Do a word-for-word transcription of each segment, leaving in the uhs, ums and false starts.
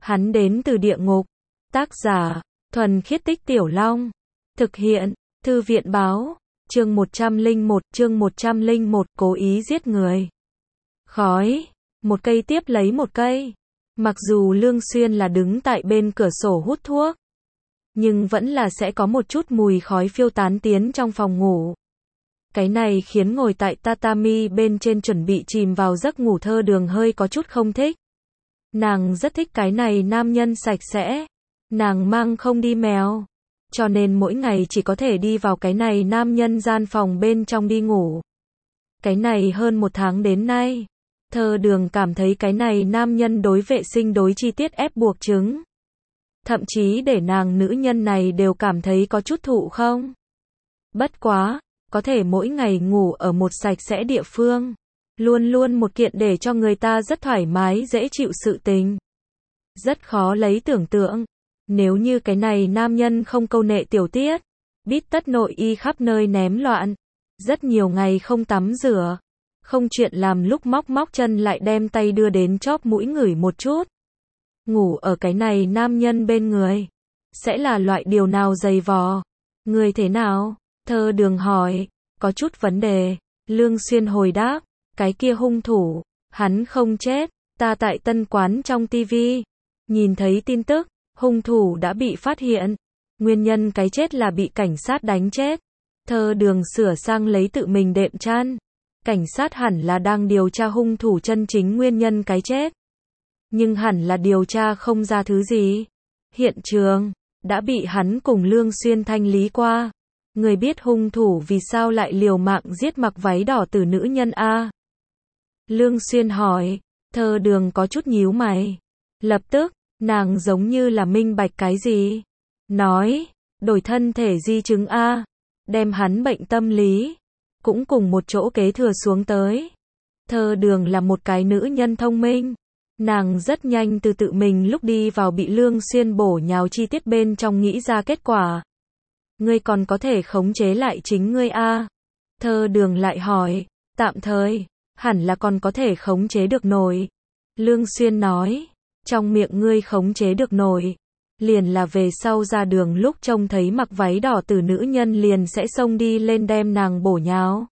Hắn đến từ địa ngục. Tác giả, Thuần Khiết Tích Tiểu Long. Thực hiện, Thư viện báo. Chương một trăm lẻ một, chương một trăm lẻ một, cố ý giết người. Khói, một cây tiếp lấy một cây. Mặc dù Lương Xuyên là đứng tại bên cửa sổ hút thuốc, nhưng vẫn là sẽ có một chút mùi khói phiêu tán tiến trong phòng ngủ. Cái này khiến ngồi tại tatami bên trên chuẩn bị chìm vào giấc ngủ Thơ Đường hơi có chút không thích. Nàng rất thích cái này nam nhân sạch sẽ. Nàng mang không đi mèo, cho nên mỗi ngày chỉ có thể đi vào cái này nam nhân gian phòng bên trong đi ngủ. Cái này hơn một tháng đến nay, Thơ Đường cảm thấy cái này nam nhân đối vệ sinh đối chi tiết ép buộc chứng. Thậm chí để nàng nữ nhân này đều cảm thấy có chút thụ không. Bất quá, có thể mỗi ngày ngủ ở một sạch sẽ địa phương, luôn luôn một kiện để cho người ta rất thoải mái dễ chịu sự tình. Rất khó lấy tưởng tượng, nếu như cái này nam nhân không câu nệ tiểu tiết, bít tất nội y khắp nơi ném loạn, rất nhiều ngày không tắm rửa, không chuyện làm lúc móc móc chân lại đem tay đưa đến chóp mũi ngửi một chút. Ngủ ở cái này nam nhân bên người, sẽ là loại điều nào dày vò. Người thế nào? Thơ Đường hỏi, có chút vấn đề. Lương Xuyên hồi đáp, cái kia hung thủ, hắn không chết, ta tại Tân Quán trong tivi nhìn thấy tin tức, hung thủ đã bị phát hiện. Nguyên nhân cái chết là bị cảnh sát đánh chết. Thơ Đường sửa sang lấy tự mình đệm chăn. Cảnh sát hẳn là đang điều tra hung thủ chân chính nguyên nhân cái chết, nhưng hẳn là điều tra không ra thứ gì. Hiện trường đã bị hắn cùng Lương Xuyên thanh lý qua. Người biết hung thủ vì sao lại liều mạng giết mặc váy đỏ từ nữ nhân a? Lương Xuyên hỏi. Thơ Đường có chút nhíu mày. Lập tức, nàng giống như là minh bạch cái gì. Nói, đổi thân thể di chứng a, đem hắn bệnh tâm lý cũng cùng một chỗ kế thừa xuống tới. Thơ Đường là một cái nữ nhân thông minh. Nàng rất nhanh từ tự mình lúc đi vào bị Lương Xuyên bổ nhào chi tiết bên trong nghĩ ra kết quả. Ngươi còn có thể khống chế lại chính ngươi a? Thơ Đường lại hỏi. Tạm thời, hẳn là còn có thể khống chế được nổi. Lương Xuyên nói. Trong miệng ngươi khống chế được nổi, liền là về sau ra đường lúc trông thấy mặc váy đỏ từ nữ nhân liền sẽ xông đi lên đem nàng bổ nhào.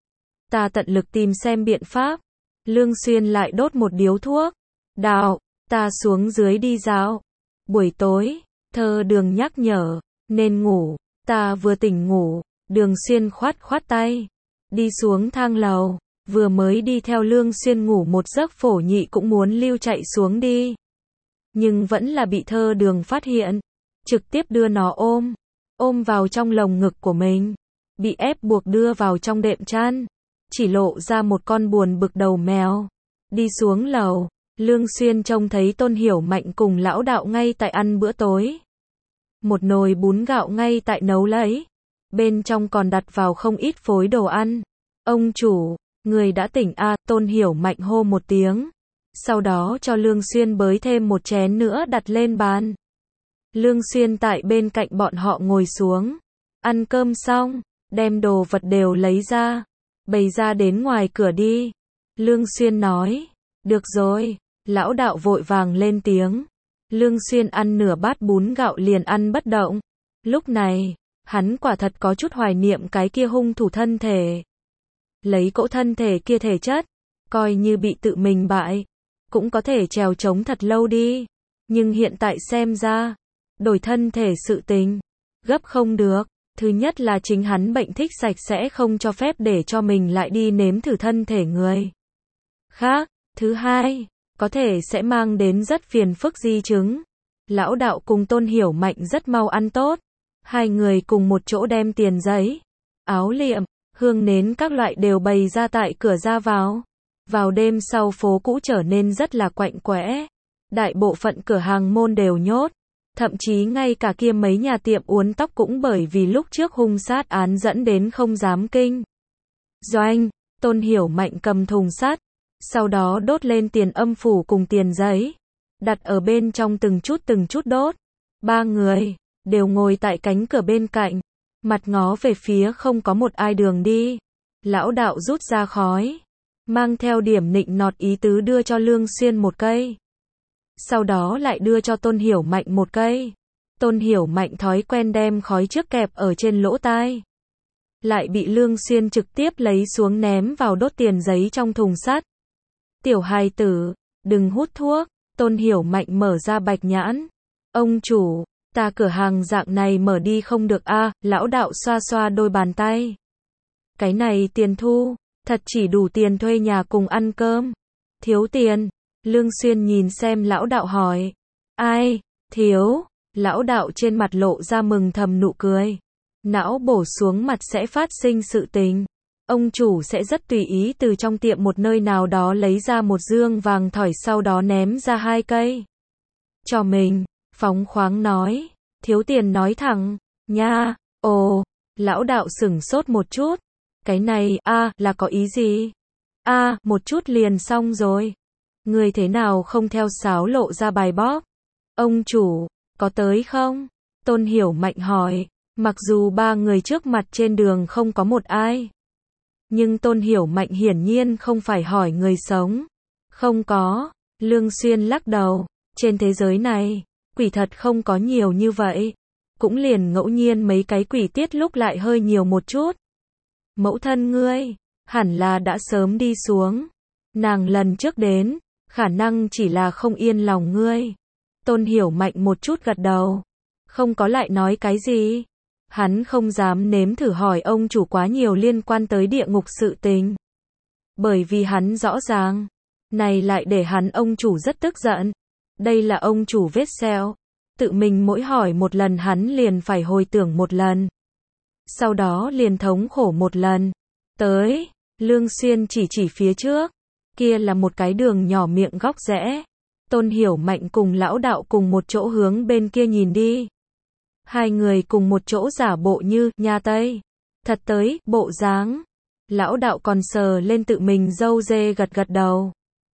Ta tận lực tìm xem biện pháp. Lương Xuyên lại đốt một điếu thuốc. Đạo, ta xuống dưới đi dạo. Buổi tối, Thơ Đường nhắc nhở, nên ngủ. Ta vừa tỉnh ngủ. Đường Xuyên khoát khoát tay, đi xuống thang lầu. Vừa mới đi theo Lương Xuyên ngủ một giấc Phổ Nhị cũng muốn lưu chạy xuống đi, nhưng vẫn là bị Thơ Đường phát hiện, trực tiếp đưa nó ôm, ôm vào trong lồng ngực của mình, bị ép buộc đưa vào trong đệm chăn, chỉ lộ ra một con buồn bực đầu mèo. Đi xuống lầu, Lương Xuyên trông thấy Tôn Hiểu Mạnh cùng lão đạo ngay tại ăn bữa tối. Một nồi bún gạo ngay tại nấu lấy, bên trong còn đặt vào không ít phối đồ ăn. Ông chủ, người đã tỉnh a? Tôn Hiểu Mạnh hô một tiếng, sau đó cho Lương Xuyên bới thêm một chén nữa đặt lên bàn. Lương Xuyên tại bên cạnh bọn họ ngồi xuống, ăn cơm xong, đem đồ vật đều lấy ra, bày ra đến ngoài cửa đi. Lương Xuyên nói, được rồi. Lão đạo vội vàng lên tiếng. Lương Xuyên ăn nửa bát bún gạo liền ăn bất động. Lúc này, hắn quả thật có chút hoài niệm cái kia hung thủ thân thể. Lấy cỗ thân thể kia thể chất, coi như bị tự mình bại, cũng có thể trèo trống thật lâu đi. Nhưng hiện tại xem ra, đổi thân thể sự tình, gấp không được. Thứ nhất là chính hắn bệnh thích sạch sẽ không cho phép để cho mình lại đi nếm thử thân thể người khác. Thứ hai, có thể sẽ mang đến rất phiền phức di chứng. Lão đạo cùng Tôn Hiểu Mạnh rất mau ăn tốt. Hai người cùng một chỗ đem tiền giấy, áo liệm, hương nến các loại đều bày ra tại cửa ra vào. Vào đêm sau phố cũ trở nên rất là quạnh quẽ. Đại bộ phận cửa hàng môn đều nhốt. Thậm chí ngay cả kia mấy nhà tiệm uốn tóc cũng bởi vì lúc trước hung sát án dẫn đến không dám kinh doanh. Tôn Hiểu Mạnh cầm thùng sắt, sau đó đốt lên tiền âm phủ cùng tiền giấy, đặt ở bên trong từng chút từng chút đốt. Ba người đều ngồi tại cánh cửa bên cạnh, mặt ngó về phía không có một ai đường đi. Lão đạo rút ra khói, mang theo điểm nịnh nọt ý tứ đưa cho Lương Xuyên một cây. sau đó lại đưa cho Tôn Hiểu Mạnh một cây. Tôn Hiểu Mạnh thói quen đem khói trước kẹp ở trên lỗ tai. Lại bị Lương Xuyên trực tiếp lấy xuống ném vào đốt tiền giấy trong thùng sắt. Tiểu hài tử, đừng hút thuốc. Tôn Hiểu Mạnh mở ra bạch nhãn. Ông chủ, ta cửa hàng dạng này mở đi không được a. À, lão đạo xoa xoa đôi bàn tay. Cái này tiền thu, thật chỉ đủ tiền thuê nhà cùng ăn cơm. Thiếu tiền. Lương Xuyên nhìn xem lão đạo hỏi. Ai, thiếu. Lão đạo trên mặt lộ ra mừng thầm nụ cười. Não bổ xuống mặt sẽ phát sinh sự tình. Ông chủ sẽ rất tùy ý từ trong tiệm một nơi nào đó lấy ra một dương vàng thỏi, sau đó ném ra hai cây. Cho mình, phóng khoáng nói. Thiếu tiền nói thẳng. Nha, ồ, lão đạo sửng sốt một chút. Cái này, a à, là có ý gì? A à, một chút liền xong rồi. Người thế nào không theo sáo lộ ra bài bóp? Ông chủ, có tới không? Tôn Hiểu Mạnh hỏi. Mặc dù ba người trước mặt trên đường không có một ai. Nhưng Tôn Hiểu Mạnh hiển nhiên không phải hỏi người sống. Không có. Lương Xuyên lắc đầu. Trên thế giới này, quỷ thật không có nhiều như vậy. Cũng liền ngẫu nhiên mấy cái quỷ tiết lúc lại hơi nhiều một chút. Mẫu thân ngươi, hẳn là đã sớm đi xuống. Nàng lần trước đến, khả năng chỉ là không yên lòng ngươi. Tôn Hiểu Mạnh một chút gật đầu. Không có lại nói cái gì. Hắn không dám nếm thử hỏi ông chủ quá nhiều liên quan tới địa ngục sự tình. Bởi vì hắn rõ ràng, này lại để hắn ông chủ rất tức giận. Đây là ông chủ vết sẹo. Tự mình mỗi hỏi một lần hắn liền phải hồi tưởng một lần. Sau đó liền thống khổ một lần. Tới, Lương Xuyên chỉ chỉ phía trước. Kia là một cái đường nhỏ miệng góc rẽ. Tôn Hiểu Mạnh cùng lão đạo cùng một chỗ hướng bên kia nhìn đi. Hai người cùng một chỗ giả bộ như nhà Tây. Thật tới, bộ dáng. Lão đạo còn sờ lên tự mình râu dê gật gật đầu.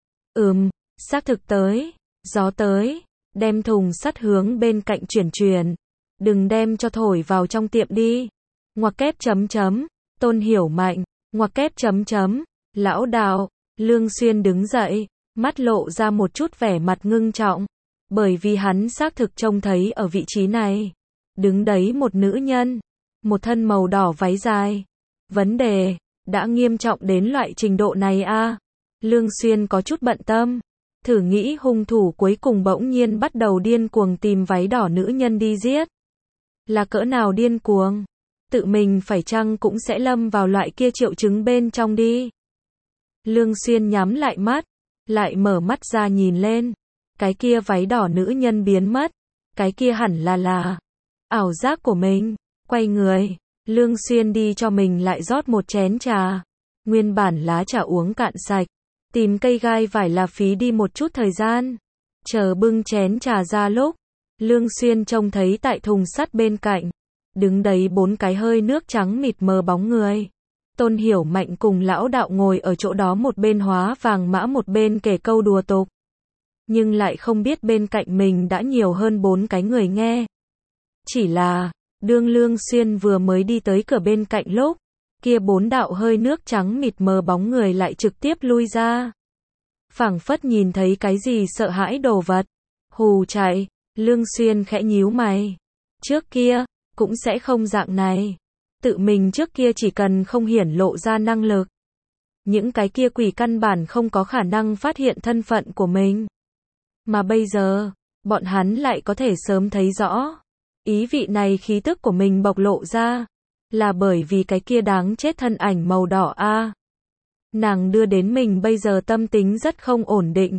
Ừm, xác thực tới. Gió tới. Đem thùng sắt hướng bên cạnh chuyển chuyển. Đừng đem cho thổi vào trong tiệm đi. Ngoặc kép chấm chấm. Tôn Hiểu Mạnh. Ngoặc kép chấm chấm. Lão đạo. Lương Xuyên đứng dậy. Mắt lộ ra một chút vẻ mặt ngưng trọng. Bởi vì hắn xác thực trông thấy ở vị trí này. Đứng đấy một nữ nhân. Một thân màu đỏ váy dài. Vấn đề. Đã nghiêm trọng đến loại trình độ này a à? Lương Xuyên có chút bận tâm. Thử nghĩ hung thủ cuối cùng bỗng nhiên bắt đầu điên cuồng tìm váy đỏ nữ nhân đi giết. Là cỡ nào điên cuồng? Tự mình phải chăng cũng sẽ lâm vào loại kia triệu chứng bên trong đi. Lương Xuyên nhắm lại mắt. Lại mở mắt ra nhìn lên. Cái kia váy đỏ nữ nhân biến mất. Cái kia hẳn là là ảo giác của mình. Quay người. Lương Xuyên đi cho mình lại rót một chén trà. Nguyên bản lá trà uống cạn sạch. Tìm cây gai vải là phí đi một chút thời gian. Chờ bưng chén trà ra lúc. Lương Xuyên trông thấy tại thùng sắt bên cạnh. Đứng đấy bốn cái hơi nước trắng mịt mờ bóng người. Tôn Hiểu Mạnh cùng lão đạo ngồi ở chỗ đó, một bên hóa vàng mã một bên kể câu đùa tục. Nhưng lại không biết bên cạnh mình đã nhiều hơn bốn cái người nghe. Chỉ là, đương Lương Xuyên vừa mới đi tới cửa bên cạnh lúc, kia bốn đạo hơi nước trắng mịt mờ bóng người lại trực tiếp lui ra. Phảng phất nhìn thấy cái gì sợ hãi đồ vật. Hù chạy. Lương Xuyên khẽ nhíu mày. Trước kia, cũng sẽ không dạng này. Tự mình trước kia chỉ cần không hiển lộ ra năng lực. Những cái kia quỷ căn bản không có khả năng phát hiện thân phận của mình. Mà bây giờ, bọn hắn lại có thể sớm thấy rõ. Ý vị này khí tức của mình bộc lộ ra. Là bởi vì cái kia đáng chết thân ảnh màu đỏ a. À, nàng đưa đến mình bây giờ tâm tính rất không ổn định.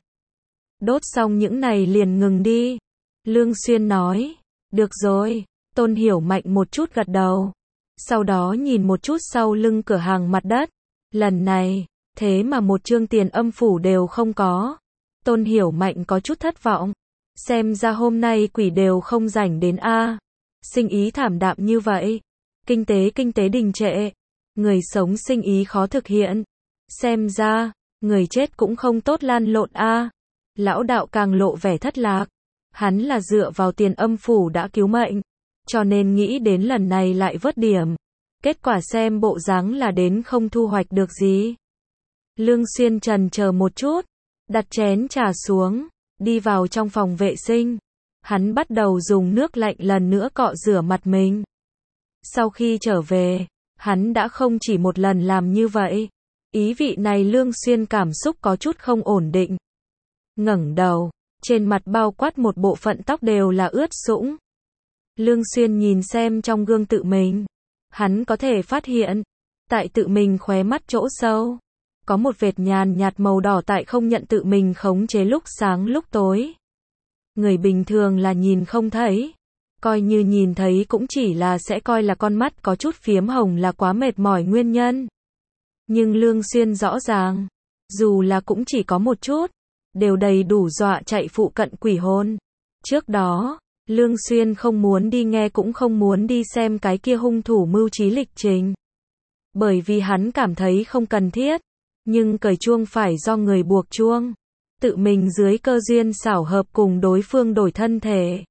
Đốt xong những này liền ngừng đi. Lương Xuyên nói. Được rồi. Tôn Hiểu Mạnh một chút gật đầu. Sau đó nhìn một chút sau lưng cửa hàng mặt đất. Lần này, thế mà một chương tiền âm phủ đều không có. Tôn Hiểu Mạnh có chút thất vọng. Xem ra hôm nay quỷ đều không rảnh đến a. À, sinh ý thảm đạm như vậy. Kinh tế kinh tế đình trệ. Người sống sinh ý khó thực hiện. Xem ra, người chết cũng không tốt lan lộn a. À, lão đạo càng lộ vẻ thất lạc. Hắn là dựa vào tiền âm phủ đã cứu mệnh. Cho nên nghĩ đến lần này lại vớt điểm. Kết quả xem bộ dáng là đến không thu hoạch được gì. Lương Xuyên trần chờ một chút. Đặt chén trà xuống. Đi vào trong phòng vệ sinh, hắn bắt đầu dùng nước lạnh lần nữa cọ rửa mặt mình. Sau khi trở về, hắn đã không chỉ một lần làm như vậy. Ý vị này Lương Xuyên cảm xúc có chút không ổn định. Ngẩng đầu, trên mặt bao quát một bộ phận tóc đều là ướt sũng. Lương Xuyên nhìn xem trong gương tự mình. Hắn có thể phát hiện, tại tự mình khóe mắt chỗ sâu, có một vệt nhàn nhạt màu đỏ tại không nhận tự mình khống chế lúc sáng lúc tối. Người bình thường là nhìn không thấy. Coi như nhìn thấy cũng chỉ là sẽ coi là con mắt có chút phiếm hồng là quá mệt mỏi nguyên nhân. Nhưng Lương Xuyên rõ ràng, dù là cũng chỉ có một chút, đều đầy đủ dọa chạy phụ cận quỷ hồn. Trước đó, Lương Xuyên không muốn đi nghe cũng không muốn đi xem cái kia hung thủ mưu trí lịch trình. Bởi vì hắn cảm thấy không cần thiết. Nhưng cởi chuông phải do người buộc chuông. Tự mình dưới cơ duyên xảo hợp cùng đối phương đổi thân thể.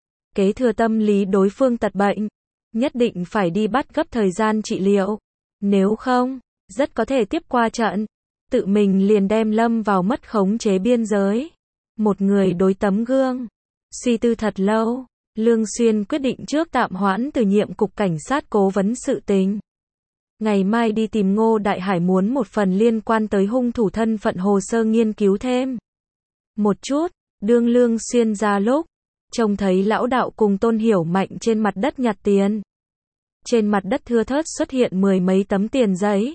Kế thừa tâm lý đối phương tật bệnh. Nhất định phải đi bắt gấp thời gian trị liệu. Nếu không, rất có thể tiếp qua trận. Tự mình liền đem lâm vào mất khống chế biên giới. Một người đối tấm gương. Suy tư thật lâu, Lương Xuyên quyết định trước tạm hoãn từ nhiệm cục cảnh sát cố vấn sự tình. Ngày mai đi tìm Ngô Đại Hải muốn một phần liên quan tới hung thủ thân phận hồ sơ nghiên cứu thêm. Một chút, đương Lương Xuyên ra lúc, trông thấy lão đạo cùng Tôn Hiểu Mạnh trên mặt đất nhặt tiền. Trên mặt đất thưa thớt xuất hiện mười mấy tấm tiền giấy.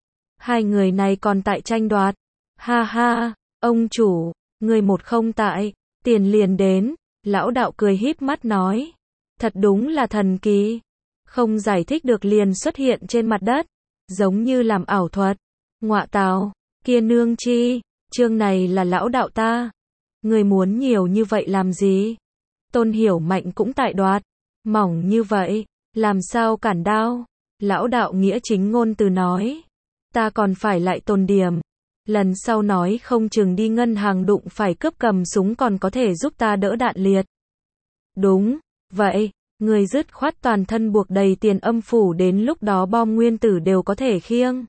Hai người này còn tại tranh đoạt. Ha ha, ông chủ, người một không tại, tiền liền đến. Lão đạo cười híp mắt nói. Thật đúng là thần kỳ. Không giải thích được liền xuất hiện trên mặt đất. Giống như làm ảo thuật. Ngọa tào, kia nương chi, chương này là lão đạo ta. Người muốn nhiều như vậy làm gì? Tôn Hiểu Mạnh cũng tại đoạt. Mỏng như vậy, làm sao cản đao? Lão đạo nghĩa chính ngôn từ nói. Ta còn phải lại tồn điểm. Lần sau nói không chừng đi ngân hàng đụng phải cướp cầm súng còn có thể giúp ta đỡ đạn liệt. Đúng, vậy, người dứt khoát toàn thân buộc đầy tiền âm phủ đến lúc đó bom nguyên tử đều có thể khiêng.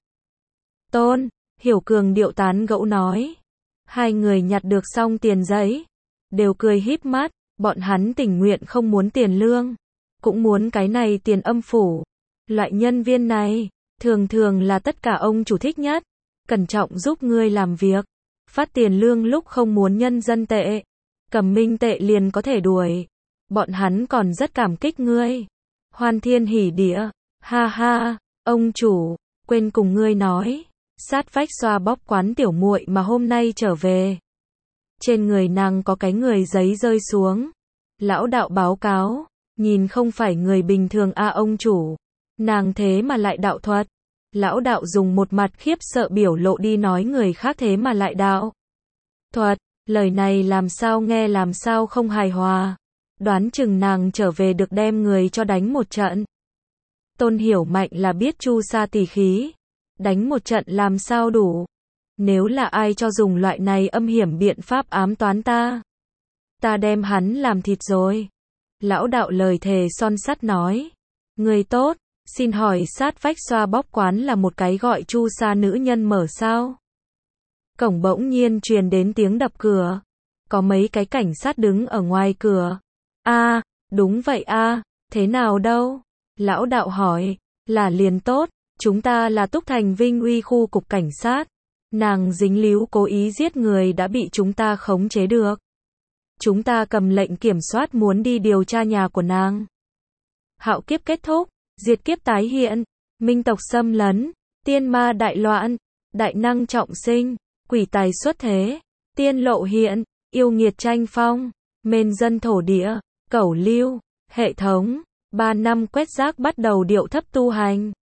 Tôn, Hiểu Cường điệu tán gẫu nói. Hai người nhặt được xong tiền giấy. Đều cười híp mắt, bọn hắn tình nguyện không muốn tiền lương. Cũng muốn cái này tiền âm phủ. Loại nhân viên này, thường thường là tất cả ông chủ thích nhất. Cẩn trọng giúp ngươi làm việc. Phát tiền lương lúc không muốn nhân dân tệ. Cầm minh tệ liền có thể đuổi. Bọn hắn còn rất cảm kích ngươi. Hoan thiên hỉ địa. Ha ha, ông chủ, quên cùng ngươi nói. Sát vách xoa bóp quán tiểu muội mà hôm nay trở về. Trên người nàng có cái người giấy rơi xuống. Lão đạo báo cáo. Nhìn không phải người bình thường a ông chủ. Nàng thế mà lại đạo thuật. Lão đạo dùng một mặt khiếp sợ biểu lộ đi nói người khác thế mà lại đạo thuật. Lời này làm sao nghe làm sao không hài hòa. Đoán chừng nàng trở về được đem người cho đánh một trận. Tôn Hiểu Mạnh là biết chu sa tỷ khí. Đánh một trận làm sao đủ. Nếu là ai cho dùng loại này âm hiểm biện pháp ám toán ta. Ta đem hắn làm thịt rồi. Lão đạo lời thề son sắt nói. Người tốt, xin hỏi sát vách xoa bóp quán là một cái gọi chu sa nữ nhân mở sao? Cổng bỗng nhiên truyền đến tiếng đập cửa. Có mấy cái cảnh sát đứng ở ngoài cửa. A, à, đúng vậy a, à, thế nào đâu? Lão đạo hỏi, là liền tốt, chúng ta là Túc Thành Vinh Uy khu cục cảnh sát. Nàng dính líu cố ý giết người đã bị chúng ta khống chế được. Chúng ta cầm lệnh kiểm soát muốn đi điều tra nhà của nàng. Hạo kiếp kết thúc, diệt kiếp tái hiện, minh tộc xâm lấn, tiên ma đại loạn, đại năng trọng sinh, quỷ tài xuất thế, tiên lộ hiện, yêu nghiệt tranh phong, mên dân thổ địa, cẩu lưu, hệ thống, ba năm quét rác bắt đầu điệu thấp tu hành.